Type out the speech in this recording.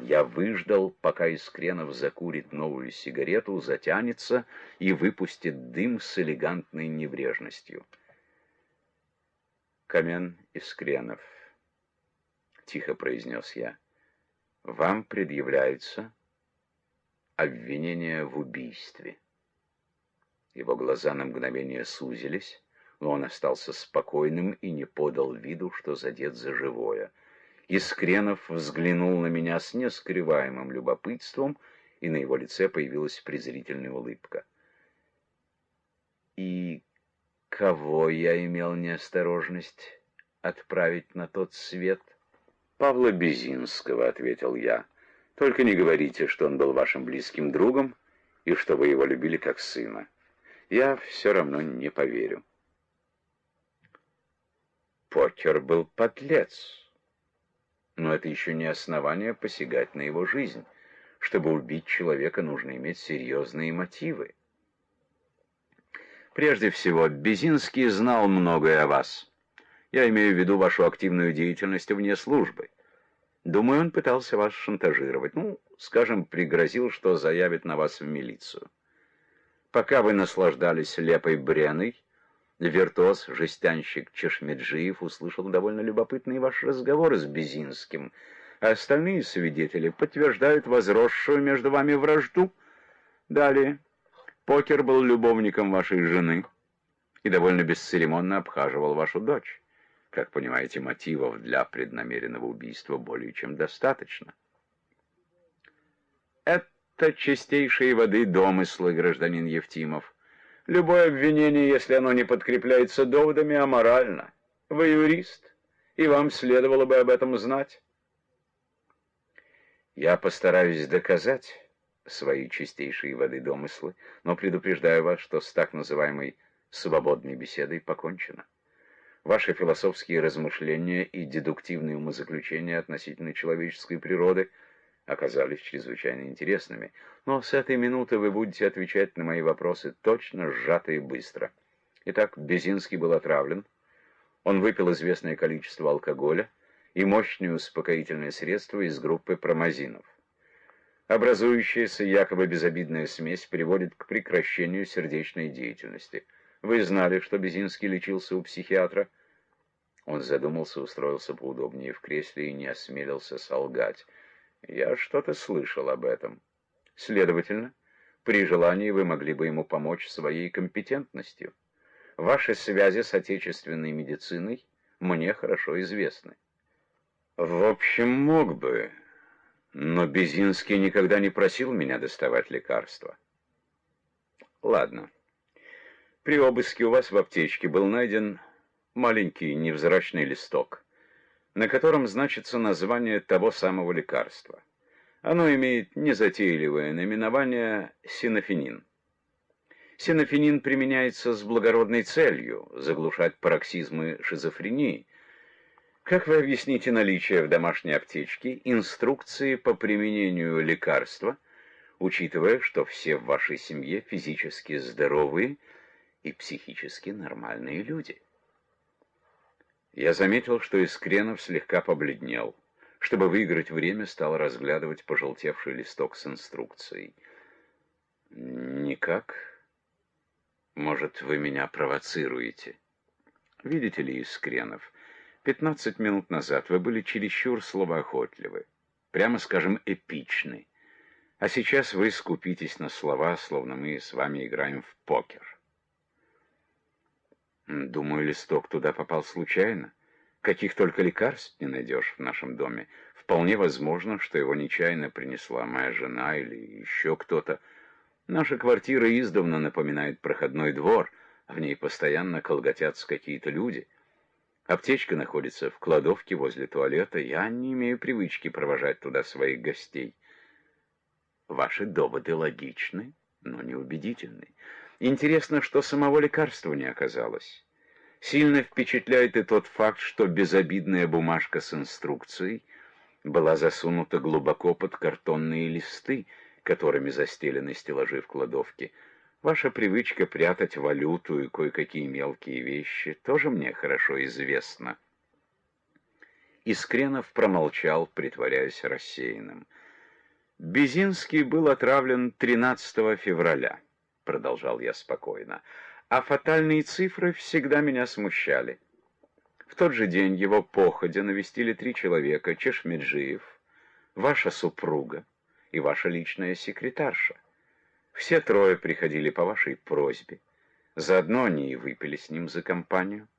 Я выждал, пока Искренов закурит новую сигарету, затянется и выпустит дым с элегантной небрежностью. «Камен Искренов», — тихо произнес я, — «вам предъявляется обвинение в убийстве». Его глаза на мгновение сузились, но он остался спокойным и не подал виду, что задет за живое. Искренов взглянул на меня с нескрываемым любопытством, и на его лице появилась презрительная улыбка. «И кого я имел неосторожность отправить на тот свет?» «Павла Безинского», — ответил я. «Только не говорите, что он был вашим близким другом и что вы его любили как сына. Я все равно не поверю». Покер был подлец. Но это еще не основание посягать на его жизнь. Чтобы убить человека, нужно иметь серьезные мотивы. Прежде всего, Безинский знал многое о вас. Я имею в виду вашу активную деятельность вне службы. Думаю, он пытался вас шантажировать. Скажем, пригрозил, что заявит на вас в милицию. Пока вы наслаждались лепой бреной, виртуоз, жестянщик Чешмеджиев услышал довольно любопытный ваш разговор с Безинским, а остальные свидетели подтверждают возросшую между вами вражду. Далее, Покер был любовником вашей жены и довольно бесцеремонно обхаживал вашу дочь. Как понимаете, мотивов для преднамеренного убийства более чем достаточно. Это чистейшей воды домыслы, гражданин Евтимов. Любое обвинение, если оно не подкрепляется доводами, аморально. Вы юрист, и вам следовало бы об этом знать. Я постараюсь доказать свои чистейшие воды домыслы, но предупреждаю вас, что с так называемой свободной беседой покончено. Ваши философские размышления и дедуктивные умозаключения относительно человеческой природы оказались чрезвычайно интересными, но с этой минуты вы будете отвечать на мои вопросы точно, сжато и быстро. Итак, Безинский был отравлен, он выпил известное количество алкоголя и мощные успокоительные средства из группы промазинов. Образующаяся якобы безобидная смесь приводит к прекращению сердечной деятельности. Вы знали, что Безинский лечился у психиатра? Он задумался, устроился поудобнее в кресле и не осмелился солгать. Я что-то слышал об этом. Следовательно, при желании вы могли бы ему помочь своей компетентностью. Ваши связи с отечественной медициной мне хорошо известны. В общем, мог бы, но Безинский никогда не просил меня доставать лекарства. Ладно. При обыске у вас в аптечке был найден маленький невзрачный листок, на котором значится название того самого лекарства. Оно имеет незатейливое наименование синофенин. Синофенин применяется с благородной целью – заглушать пароксизмы шизофрении. Как вы объясните наличие в домашней аптечке инструкции по применению лекарства, учитывая, что все в вашей семье физически здоровые и психически нормальные люди? Я заметил, что Искренов слегка побледнел. Чтобы выиграть время, стал разглядывать пожелтевший листок с инструкцией. «Никак. Может, вы меня провоцируете? Видите ли, Искренов, 15 минут назад вы были чересчур словоохотливы, прямо скажем, эпичны. А сейчас вы скупитесь на слова, словно мы с вами играем в покер». Думаю, листок туда попал случайно. Каких только лекарств не найдешь в нашем доме. Вполне возможно, что его нечаянно принесла моя жена или еще кто-то. Наша квартира издавна напоминает проходной двор, а в ней постоянно колготятся какие-то люди. Аптечка находится в кладовке возле туалета. Я не имею привычки провожать туда своих гостей. Ваши доводы логичны, но неубедительны. Интересно, что самого лекарства не оказалось. Сильно впечатляет и тот факт, что безобидная бумажка с инструкцией была засунута глубоко под картонные листы, которыми застелены стеллажи в кладовке. Ваша привычка прятать валюту и кое-какие мелкие вещи тоже мне хорошо известна. Искренов промолчал, притворяясь рассеянным. Безинский был отравлен 13 февраля, продолжал я спокойно, а фатальные цифры всегда меня смущали. В тот же день его походя навестили 3 человека: Чешмеджиев, ваша супруга и ваша личная секретарша. Все 3 приходили по вашей просьбе. Заодно они и выпили с ним за компанию.